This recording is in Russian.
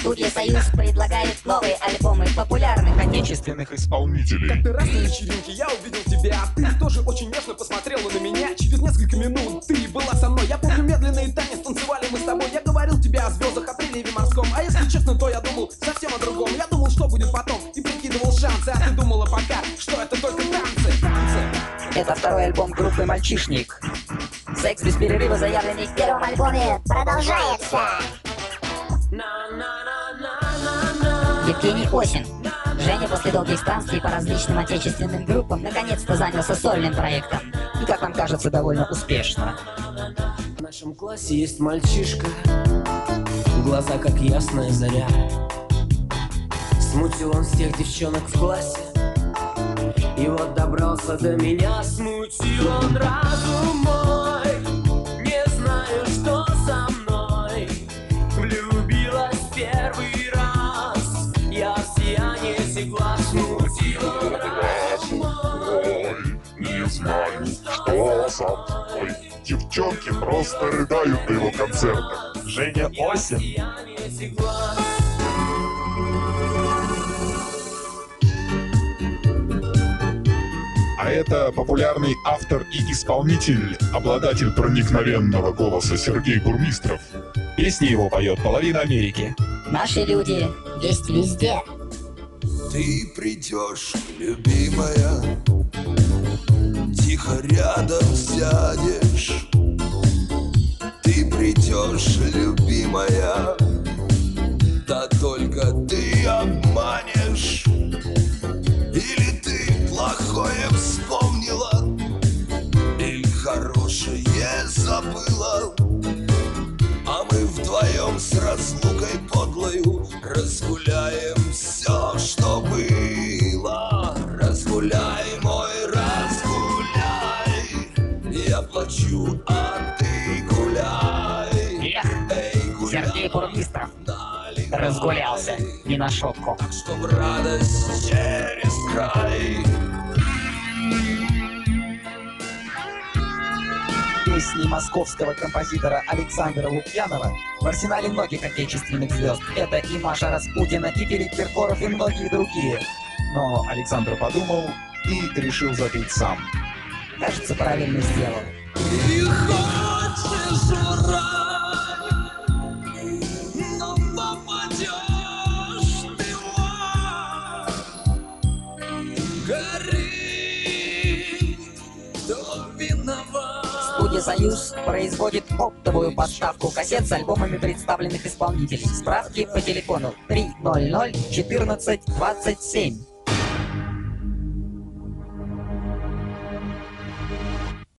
Студия «Союз» предлагает новые альбомы популярных отечественных исполнителей. Как-то раз на вечеринке я увидел тебя, ты тоже очень нежно посмотрела на меня. Через несколько минут ты была со мной. Я помню медленный танец, танцевали мы с тобой. Я говорил тебе о звездах, о приливе морском. А если честно, то я думал совсем о другом. Я думал, что будет потом, и прикидывал шансы. А ты думала пока, что это только танцы. Это второй альбом группы «Мальчишник». Секс без перерыва, заявленный в первом альбоме, продолжается. Евгений Осин. Женя после долгих странствий по различным отечественным группам наконец-то занялся сольным проектом. И, как нам кажется, довольно успешно. В нашем классе есть мальчишка, глаза как ясная заря. Смутил он всех девчонок в классе, и вот добрался до меня. Смутил он разум мой, не знаю, что со мной. Влюбилась первый раз, я в сиянии глаз. Смутил он разум мой, Не знаю, что со мной. Девчонки просто рыдают на его концертах. Женя Осин. сияние глаз. А это популярный автор и исполнитель, обладатель проникновенного голоса Сергей Бурмистров. Песни его поет половина Америки. Наши люди есть везде. Ты придешь, любимая, тихо рядом сядешь. Ты придешь, любимая, да только ты обманешь. Или ты плохое вспомнила, или хорошее забыла. А мы вдвоем с разлукой подлою разгуляем все, что было. Разгуляй, мой, разгуляй. Я плачу, а ты гуляй. Эх, Сергей Бурмистров разгулялся, не на шутку. Так что в радость через край. Песни московского композитора Александра Лукьянова в арсенале многих отечественных звезд. Это и Маша Распутина, и Филипп Киркоров, и многие другие. Но Александр подумал и решил запеть сам. Кажется, правильно сделал. И хочешь в рай, но попадешь ты в ад. Гори, кто виноват. Студия «Союз» производит оптовую поставку кассет с альбомами представленных исполнителей. Справки по телефону 300 14 27.